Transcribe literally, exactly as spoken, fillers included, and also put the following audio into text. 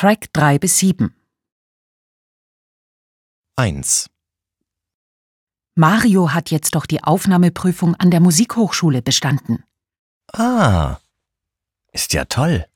Track drei bis sieben. eins. Mario hat jetzt doch die Aufnahmeprüfung an der Musikhochschule bestanden. Ah, ist ja toll.